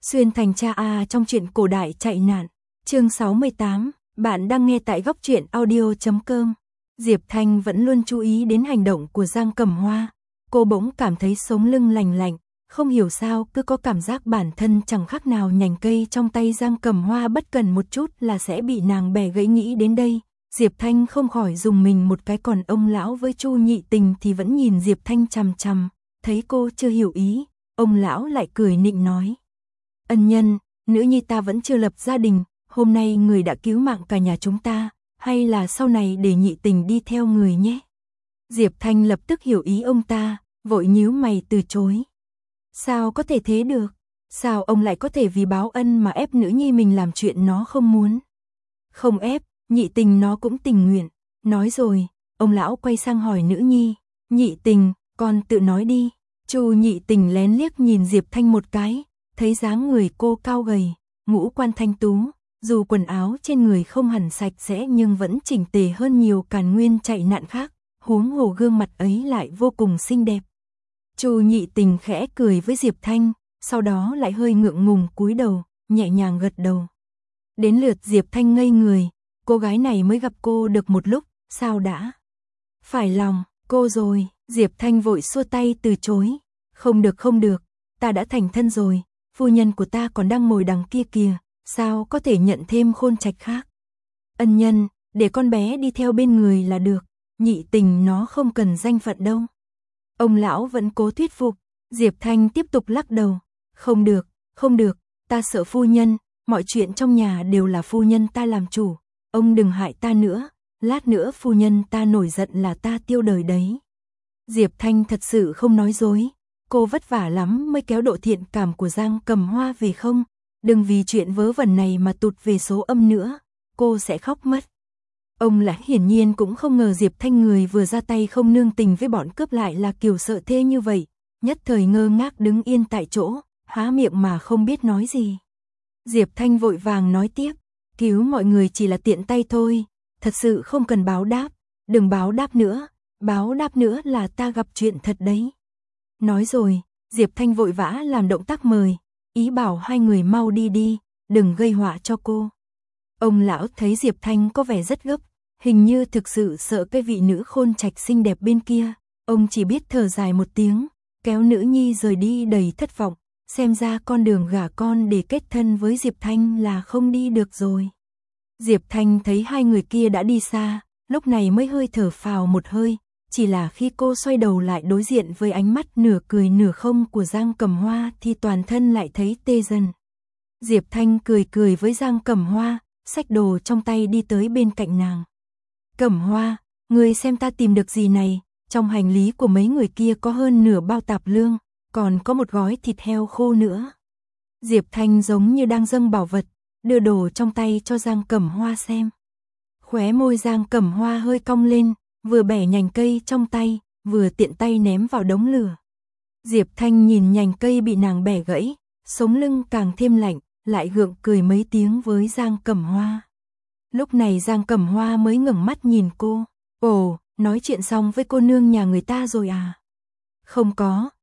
Xuyên thành cha trong truyện cổ đại chạy nạn. Chương 68, bạn đang nghe tại góc truyện audio.com. Diệp Thanh vẫn luôn chú ý đến hành động của Giang Cẩm Hoa. Cô bỗng cảm thấy sống lưng lành lạnh, không hiểu sao cứ có cảm giác bản thân chẳng khác nào nhành cây trong tay Giang Cẩm Hoa, bất cần một chút là sẽ bị nàng bẻ gãy. Nghĩ đến đây, Diệp Thanh không khỏi dùng mình một cái, còn ông lão với Chu Nhị Tình thì vẫn nhìn Diệp Thanh chằm chằm, thấy cô chưa hiểu ý, ông lão lại cười nịnh nói: "Ân nhân, nữ nhi ta vẫn chưa lập gia đình, hôm nay người đã cứu mạng cả nhà chúng ta, hay là sau này để Nhị Tình đi theo người nhé." Diệp Thanh lập tức hiểu ý ông ta, vội nhíu mày từ chối. Sao có thể thế được? Sao ông lại có thể vì báo ân mà ép nữ nhi mình làm chuyện nó không muốn? Không ép, Nhị Tình nó cũng tình nguyện. Nói rồi, ông lão quay sang hỏi nữ nhi: "Nhị Tình, con tự nói đi." Chu Nhị Tình lén liếc nhìn Diệp Thanh một cái, thấy dáng người cô cao gầy, ngũ quan thanh tú, dù quần áo trên người không hẳn sạch sẽ nhưng vẫn chỉnh tề hơn nhiều Càn Nguyên chạy nạn khác, huống hồ gương mặt ấy lại vô cùng xinh đẹp. Chu Nhị Tình khẽ cười với Diệp Thanh, sau đó lại hơi ngượng ngùng cúi đầu, nhẹ nhàng gật đầu. Đến lượt Diệp Thanh ngây người, cô gái này mới gặp cô được một lúc, sao đã phải lòng cô rồi? Diệp Thanh vội xua tay từ chối. Không được, ta đã thành thân rồi, phu nhân của ta còn đang ngồi đằng kia kìa, sao có thể nhận thêm khôn trạch khác? Ân nhân, để con bé đi theo bên người là được, Nhị Tình nó không cần danh phận đâu. Ông lão vẫn cố thuyết phục. Diệp Thanh tiếp tục lắc đầu. Không được, ta sợ phu nhân, mọi chuyện trong nhà đều là phu nhân ta làm chủ, ông đừng hại ta nữa, lát nữa phu nhân ta nổi giận là ta tiêu đời đấy. Diệp Thanh thật sự không nói dối, cô vất vả lắm mới kéo độ thiện cảm của Giang Cẩm Hoa về không, đừng vì chuyện vớ vẩn này mà tụt về số âm nữa, cô sẽ khóc mất. Ông lại hiển nhiên cũng không ngờ Diệp Thanh người vừa ra tay không nương tình với bọn cướp lại là kiểu sợ thê như vậy, nhất thời ngơ ngác đứng yên tại chỗ, há miệng mà không biết nói gì. Diệp Thanh vội vàng nói tiếp: "Cứu mọi người chỉ là tiện tay thôi, thật sự không cần báo đáp, đừng báo đáp nữa là ta gặp chuyện thật đấy." Nói rồi, Diệp Thanh vội vã làm động tác mời, ý bảo hai người mau đi, đừng gây họa cho cô. Ông lão thấy Diệp Thanh có vẻ rất gấp, hình như thực sự sợ cái vị nữ khôn trạch xinh đẹp bên kia, ông chỉ biết thở dài một tiếng, kéo nữ nhi rời đi đầy thất vọng, xem ra con đường gả con để kết thân với Diệp Thanh là không đi được rồi. Diệp Thanh thấy hai người kia đã đi xa, lúc này mới hơi thở phào một hơi, chỉ là khi cô xoay đầu lại đối diện với ánh mắt nửa cười nửa không của Giang Cẩm Hoa thì toàn thân lại thấy tê dần. Diệp Thanh cười với Giang Cẩm Hoa, xách đồ trong tay đi tới bên cạnh nàng. "Cẩm Hoa, ngươi xem ta tìm được gì này?" Trong hành lý của mấy người kia có hơn nửa bao tạp lương, còn có một gói thịt heo khô nữa. Diệp Thanh giống như đang dâng bảo vật, đưa đồ trong tay cho Giang Cẩm Hoa xem. Khóe môi Giang Cẩm Hoa hơi cong lên, vừa bẻ nhành cây trong tay, vừa tiện tay ném vào đống lửa. Diệp Thanh nhìn nhành cây bị nàng bẻ gãy, sống lưng càng thêm lạnh, lại gượng cười mấy tiếng với Giang Cẩm Hoa. Lúc này Giang Cẩm Hoa mới ngẩng mắt nhìn cô. "Ồ, nói chuyện xong với cô nương nhà người ta rồi à?" Không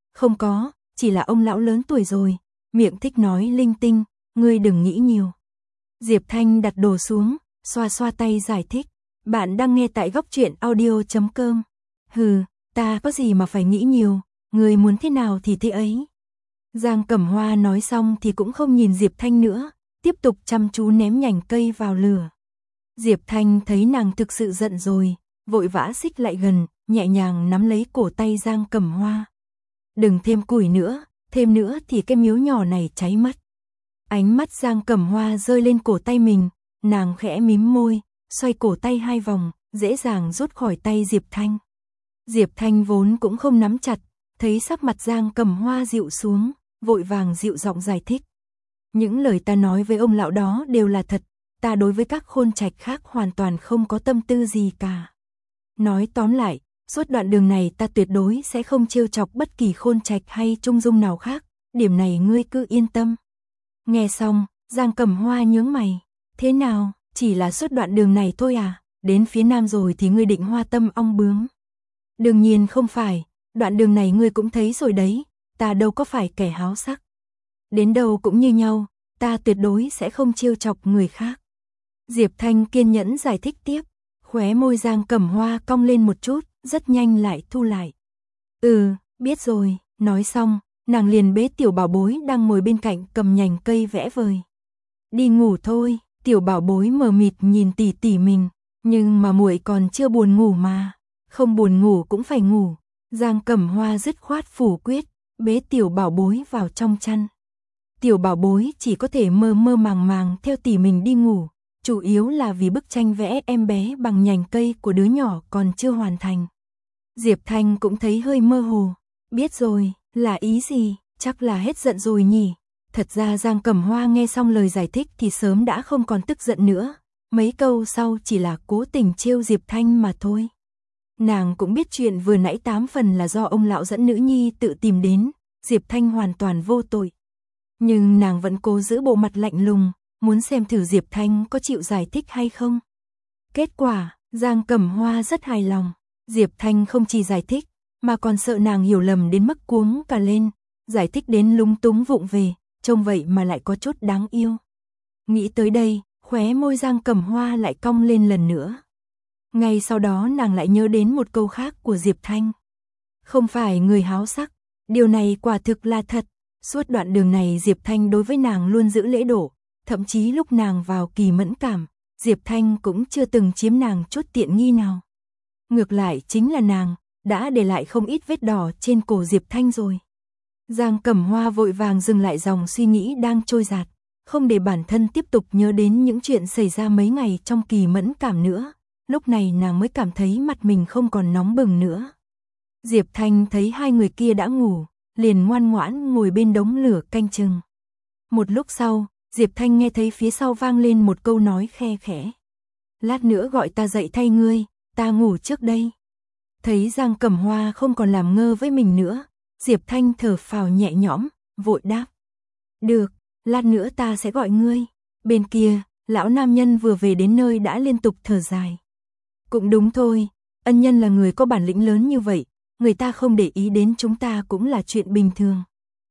có, chỉ là ông lão lớn tuổi rồi, miệng thích nói linh tinh, ngươi đừng nghĩ nhiều." Diệp Thanh đặt đồ xuống, xoa xoa tay giải thích: "Bạn đang nghe tại góc truyện audio.com. Hừ, ta có gì mà phải nghĩ nhiều, ngươi muốn thế nào thì thế ấy." Giang Cẩm Hoa nói xong thì cũng không nhìn Diệp Thanh nữa, tiếp tục chăm chú ném nhành cây vào lửa. Diệp Thanh thấy nàng thực sự giận rồi, vội vã xích lại gần, nhẹ nhàng nắm lấy cổ tay Giang Cẩm Hoa. "Đừng thêm củi nữa, thêm nữa thì cái miếu nhỏ này cháy mất." Ánh mắt Giang Cẩm Hoa rơi lên cổ tay mình, nàng khẽ mím môi, xoay cổ tay hai vòng, dễ dàng rút khỏi tay Diệp Thanh. Diệp Thanh vốn cũng không nắm chặt, thấy sắc mặt Giang Cẩm Hoa dịu xuống, vội vàng dịu giọng giải thích: "Những lời ta nói với ông lão đó đều là thật, ta đối với các khôn trạch khác hoàn toàn không có tâm tư gì cả. Nói tóm lại, suốt đoạn đường này ta tuyệt đối sẽ không trêu chọc bất kỳ khôn trạch hay trung dung nào khác, điểm này ngươi cứ yên tâm." Nghe xong, Giang Cẩm Hoa nhướng mày: "Thế nào, chỉ là suốt đoạn đường này thôi à, đến phía nam rồi thì ngươi định hoa tâm ong bướm?" "Đương nhiên không phải, đoạn đường này ngươi cũng thấy rồi đấy, ta đâu có phải kẻ háo sắc." Đến đâu cũng như nhau, ta tuyệt đối sẽ không trêu chọc người khác. Diệp Thanh kiên nhẫn giải thích tiếp, khóe môi Giang Cẩm Hoa cong lên một chút, rất nhanh lại thu lại. Biết rồi, nói xong, nàng liền bế tiểu bảo bối đang ngồi bên cạnh cầm nhành cây vẽ vời. Đi ngủ thôi, tiểu bảo bối mờ mịt nhìn tỷ tỷ mình, nhưng mà muội còn chưa buồn ngủ mà, không buồn ngủ cũng phải ngủ. Giang Cẩm Hoa dứt khoát phủ quyết, bế tiểu bảo bối vào trong chăn. Tiểu bảo bối chỉ có thể mơ mơ màng màng theo tỷ mình đi ngủ, chủ yếu là vì bức tranh vẽ em bé bằng nhành cây của đứa nhỏ còn chưa hoàn thành. Diệp Thanh cũng thấy hơi mơ hồ, biết rồi, là ý gì, chắc là hết giận rồi nhỉ. Thật ra Giang Cẩm Hoa nghe xong lời giải thích thì sớm đã không còn tức giận nữa, mấy câu sau chỉ là cố tình trêu Diệp Thanh mà thôi. Nàng cũng biết chuyện vừa nãy 8 phần là do ông lão dẫn nữ nhi tự tìm đến, Diệp Thanh hoàn toàn vô tội. Nhưng nàng vẫn cố giữ bộ mặt lạnh lùng, muốn xem thử Diệp Thanh có chịu giải thích hay không. Kết quả, Giang Cẩm Hoa rất hài lòng, Diệp Thanh không chỉ giải thích, mà còn sợ nàng hiểu lầm đến mức cuống cả lên, giải thích đến lúng túng vụng về, trông vậy mà lại có chút đáng yêu. Nghĩ tới đây, khóe môi Giang Cẩm Hoa lại cong lên lần nữa. Ngay sau đó nàng lại nhớ đến một câu khác của Diệp Thanh. Không phải người háo sắc, điều này quả thực là thật. Suốt đoạn đường này Diệp Thanh đối với nàng luôn giữ lễ độ, thậm chí lúc nàng vào kỳ mẫn cảm, Diệp Thanh cũng chưa từng chiếm nàng chút tiện nghi nào. Ngược lại chính là nàng, đã để lại không ít vết đỏ trên cổ Diệp Thanh rồi. Giang Cẩm Hoa vội vàng dừng lại dòng suy nghĩ đang trôi dạt, không để bản thân tiếp tục nhớ đến những chuyện xảy ra mấy ngày trong kỳ mẫn cảm nữa. Lúc này nàng mới cảm thấy mặt mình không còn nóng bừng nữa. Diệp Thanh thấy hai người kia đã ngủ, liền ngoan ngoãn ngồi bên đống lửa canh chừng. Một lúc sau, Diệp Thanh nghe thấy phía sau vang lên một câu nói khe khẽ. Lát nữa gọi ta dậy thay ngươi, ta ngủ trước đây. Thấy Giang Cẩm Hoa không còn làm ngơ với mình nữa, Diệp Thanh thở phào nhẹ nhõm, vội đáp. Được, lát nữa ta sẽ gọi ngươi. Bên kia, lão nam nhân vừa về đến nơi đã liên tục thở dài. Cũng đúng thôi, ân nhân là người có bản lĩnh lớn như vậy, người ta không để ý đến chúng ta cũng là chuyện bình thường.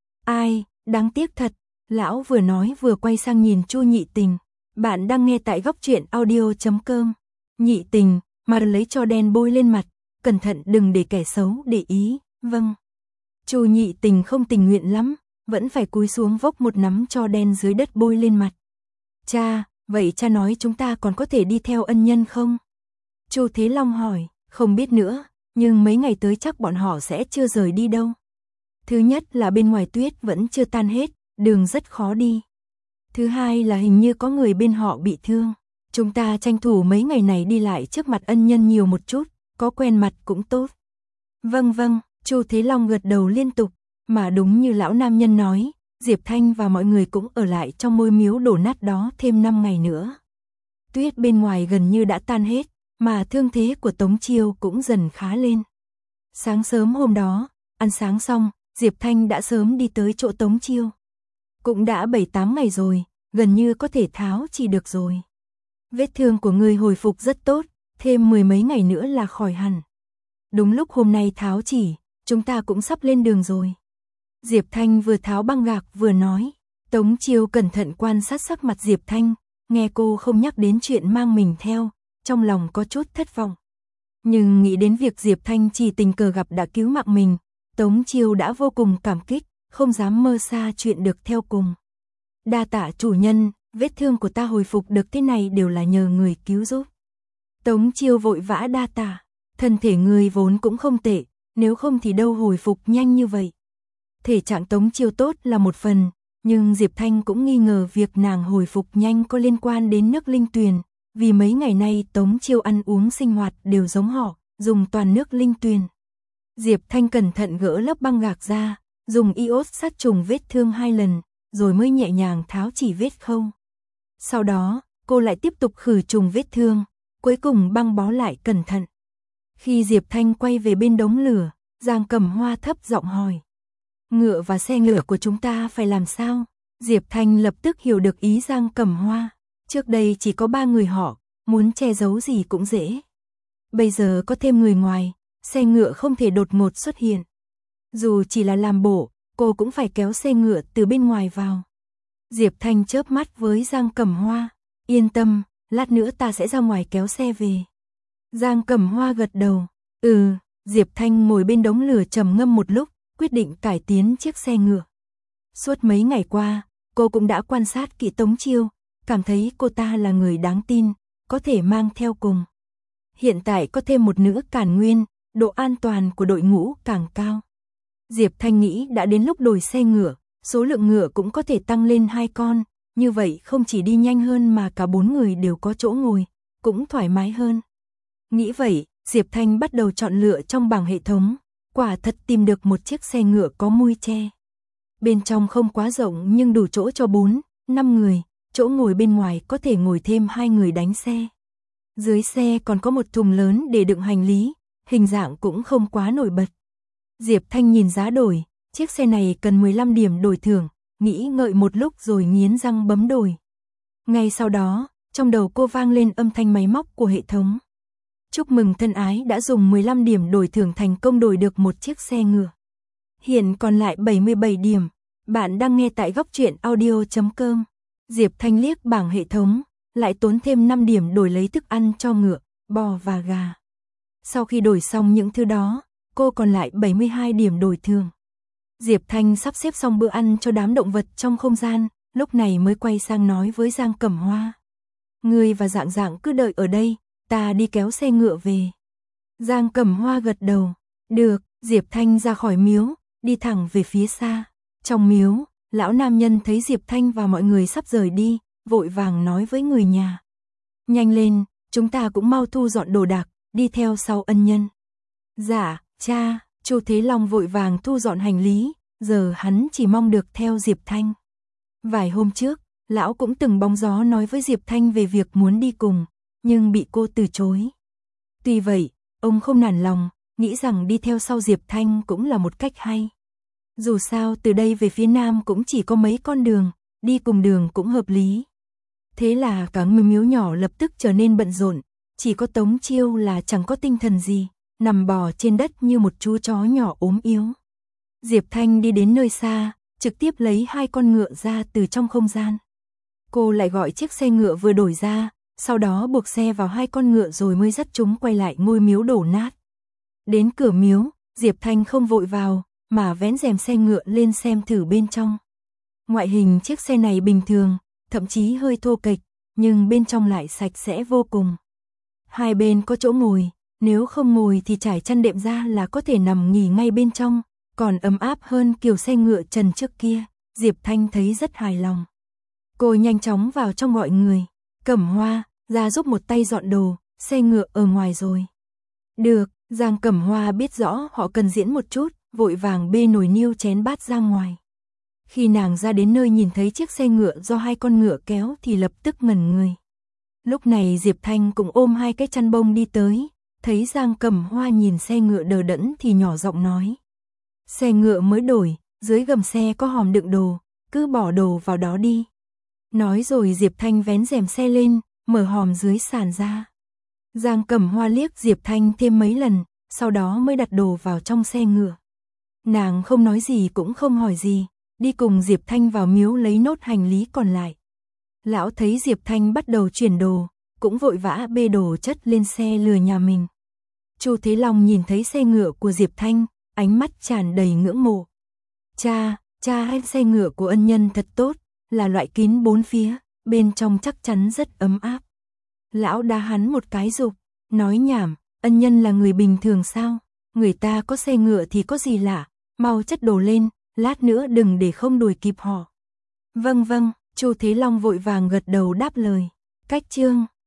Ai, đáng tiếc thật, lão vừa nói vừa quay sang nhìn Chu Nhị Tình. Bạn đang nghe tại góc truyện audio.com. Nhị Tình, mà lấy cho đen bôi lên mặt, cẩn thận đừng để kẻ xấu để ý, vâng. Chu Nhị Tình không tình nguyện lắm, vẫn phải cúi xuống vốc một nắm cho đen dưới đất bôi lên mặt. Cha, vậy cha nói chúng ta còn có thể đi theo ân nhân không? Chu Thế Long hỏi, không biết nữa, nhưng mấy ngày tới chắc bọn họ sẽ chưa rời đi đâu. Thứ nhất là bên ngoài tuyết vẫn chưa tan hết, đường rất khó đi. Thứ hai là hình như có người bên họ bị thương. Chúng ta tranh thủ mấy ngày này đi lại trước mặt ân nhân nhiều một chút, có quen mặt cũng tốt. Vâng vâng, Chu Thế Long gật đầu liên tục, mà đúng như lão nam nhân nói, Diệp Thanh và mọi người cũng ở lại trong ngôi miếu đổ nát đó thêm 5 ngày nữa. Tuyết bên ngoài gần như đã tan hết, mà thương thế của Tống Chiêu cũng dần khá lên. Sáng sớm hôm đó, ăn sáng xong, Diệp Thanh đã sớm đi tới chỗ Tống Chiêu. Cũng đã 7-8 ngày rồi, gần như có thể tháo chỉ được rồi. Vết thương của người hồi phục rất tốt, thêm 10 mấy ngày nữa là khỏi hẳn. Đúng lúc hôm nay tháo chỉ, chúng ta cũng sắp lên đường rồi. Diệp Thanh vừa tháo băng gạc vừa nói. Tống Chiêu cẩn thận quan sát sắc mặt Diệp Thanh, nghe cô không nhắc đến chuyện mang mình theo, trong lòng có chút thất vọng. Nhưng nghĩ đến việc Diệp Thanh chỉ tình cờ gặp đã cứu mạng mình, Tống Chiêu đã vô cùng cảm kích, không dám mơ xa chuyện được theo cùng. Đa tạ chủ nhân, vết thương của ta hồi phục được thế này đều là nhờ người cứu giúp. Tống Chiêu vội vã đa tạ, thân thể người vốn cũng không tệ, nếu không thì đâu hồi phục nhanh như vậy. Thể trạng Tống Chiêu tốt là một phần, nhưng Diệp Thanh cũng nghi ngờ việc nàng hồi phục nhanh có liên quan đến nước linh tuyền, vì mấy ngày nay Tống Chiêu ăn uống sinh hoạt đều giống họ, dùng toàn nước linh tuyền. Diệp Thanh cẩn thận gỡ lớp băng gạc ra, dùng iốt sát trùng vết thương 2 lần, rồi mới nhẹ nhàng tháo chỉ vết khâu. Sau đó, cô lại tiếp tục khử trùng vết thương, cuối cùng băng bó lại cẩn thận. Khi Diệp Thanh quay về bên đống lửa, Giang Cẩm Hoa thấp giọng hỏi. Ngựa và xe ngựa của chúng ta phải làm sao? Diệp Thanh lập tức hiểu được ý Giang Cẩm Hoa. Trước đây chỉ có 3 người họ, muốn che giấu gì cũng dễ. Bây giờ có thêm người ngoài, xe ngựa không thể đột ngột xuất hiện. Dù chỉ là làm bộ, cô cũng phải kéo xe ngựa từ bên ngoài vào. Diệp Thanh chớp mắt với Giang Cẩm Hoa, yên tâm, lát nữa ta sẽ ra ngoài kéo xe về. Giang Cẩm Hoa gật đầu, Diệp Thanh ngồi bên đống lửa trầm ngâm một lúc, quyết định cải tiến chiếc xe ngựa. Suốt mấy ngày qua, cô cũng đã quan sát kỹ Tống Chiêu, cảm thấy cô ta là người đáng tin, có thể mang theo cùng. Hiện tại có thêm một nữ cản nguyên, độ an toàn của đội ngũ càng cao. Diệp Thanh nghĩ đã đến lúc đổi xe ngựa, số lượng ngựa cũng có thể tăng lên 2 con, như vậy không chỉ đi nhanh hơn mà cả 4 người đều có chỗ ngồi, cũng thoải mái hơn. Nghĩ vậy, Diệp Thanh bắt đầu chọn lựa trong bảng hệ thống, quả thật tìm được một chiếc xe ngựa có mui che. Bên trong không quá rộng nhưng đủ chỗ cho 4, 5 người, chỗ ngồi bên ngoài có thể ngồi thêm 2 người đánh xe. Dưới xe còn có một thùng lớn để đựng hành lý, hình dạng cũng không quá nổi bật. Diệp Thanh nhìn giá đổi, chiếc xe này cần 15 điểm đổi thưởng, nghĩ ngợi một lúc rồi nghiến răng bấm đổi. Ngay sau đó, trong đầu cô vang lên âm thanh máy móc của hệ thống. Chúc mừng thân ái đã dùng 15 điểm đổi thưởng thành công đổi được một chiếc xe ngựa. Hiện còn lại 77 điểm. Bạn đang nghe tại goctruyện.audio.com. Diệp Thanh liếc bảng hệ thống, lại tốn thêm 5 điểm đổi lấy thức ăn cho ngựa, bò và gà. Sau khi đổi xong những thứ đó, cô còn lại 72 điểm đổi thưởng. Diệp Thanh sắp xếp xong bữa ăn cho đám động vật trong không gian, lúc này mới quay sang nói với Giang Cẩm Hoa. Ngươi và Dạng Dạng cứ đợi ở đây, ta đi kéo xe ngựa về. Giang Cẩm Hoa gật đầu. Được, Diệp Thanh ra khỏi miếu, đi thẳng về phía xa. Trong miếu, lão nam nhân thấy Diệp Thanh và mọi người sắp rời đi, vội vàng nói với người nhà. Nhanh lên, chúng ta cũng mau thu dọn đồ đạc, đi theo sau ân nhân. Dạ, cha, Chu Thế Long vội vàng thu dọn hành lý, giờ hắn chỉ mong được theo Diệp Thanh. Vài hôm trước, lão cũng từng bóng gió nói với Diệp Thanh về việc muốn đi cùng, nhưng bị cô từ chối. Tuy vậy, ông không nản lòng, nghĩ rằng đi theo sau Diệp Thanh cũng là một cách hay. Dù sao từ đây về phía Nam cũng chỉ có mấy con đường, đi cùng đường cũng hợp lý. Thế là cả miếu nhỏ lập tức trở nên bận rộn, chỉ có Tống Chiêu là chẳng có tinh thần gì, nằm bò trên đất như một chú chó nhỏ ốm yếu. Diệp Thanh đi đến nơi xa, trực tiếp lấy 2 con ngựa ra từ trong không gian. Cô lại gọi chiếc xe ngựa vừa đổi ra, sau đó buộc xe vào 2 con ngựa rồi mới dắt chúng quay lại ngôi miếu đổ nát. Đến cửa miếu, Diệp Thanh không vội vào, mà vén rèm xe ngựa lên xem thử bên trong. Ngoại hình chiếc xe này bình thường, thậm chí hơi thô kệch, nhưng bên trong lại sạch sẽ vô cùng. Hai bên có chỗ ngồi, nếu không ngồi thì trải chăn đệm ra là có thể nằm nghỉ ngay bên trong, còn ấm áp hơn kiểu xe ngựa trần trước kia, Diệp Thanh thấy rất hài lòng. Cô nhanh chóng vào trong gọi người, Cẩm Hoa, ra giúp một tay dọn đồ, xe ngựa ở ngoài rồi. Được, Giang Cẩm Hoa biết rõ họ cần diễn một chút, vội vàng bê nồi niêu chén bát ra ngoài. Khi nàng ra đến nơi nhìn thấy chiếc xe ngựa do 2 con ngựa kéo thì lập tức ngẩn người. Lúc này Diệp Thanh cũng ôm 2 cái chăn bông đi tới, thấy Giang Cẩm Hoa nhìn xe ngựa đờ đẫn thì nhỏ giọng nói. Xe ngựa mới đổi, dưới gầm xe có hòm đựng đồ, cứ bỏ đồ vào đó đi. Nói rồi Diệp Thanh vén rèm xe lên, mở hòm dưới sàn ra. Giang Cẩm Hoa liếc Diệp Thanh thêm mấy lần, sau đó mới đặt đồ vào trong xe ngựa. Nàng không nói gì cũng không hỏi gì, đi cùng Diệp Thanh vào miếu lấy nốt hành lý còn lại. Lão thấy Diệp Thanh bắt đầu chuyển đồ, cũng vội vã bê đồ chất lên xe lừa nhà mình. Chu Thế Long nhìn thấy xe ngựa của Diệp Thanh, ánh mắt tràn đầy ngưỡng mộ. Cha, xe ngựa của ân nhân thật tốt, là loại kín 4 phía, bên trong chắc chắn rất ấm áp. Lão đá hắn một cái giục, nói nhảm, ân nhân là người bình thường sao, người ta có xe ngựa thì có gì lạ, mau chất đồ lên, lát nữa đừng để không đuổi kịp họ. Vâng, Chu Thế Long vội vàng gật đầu đáp lời. Cách chương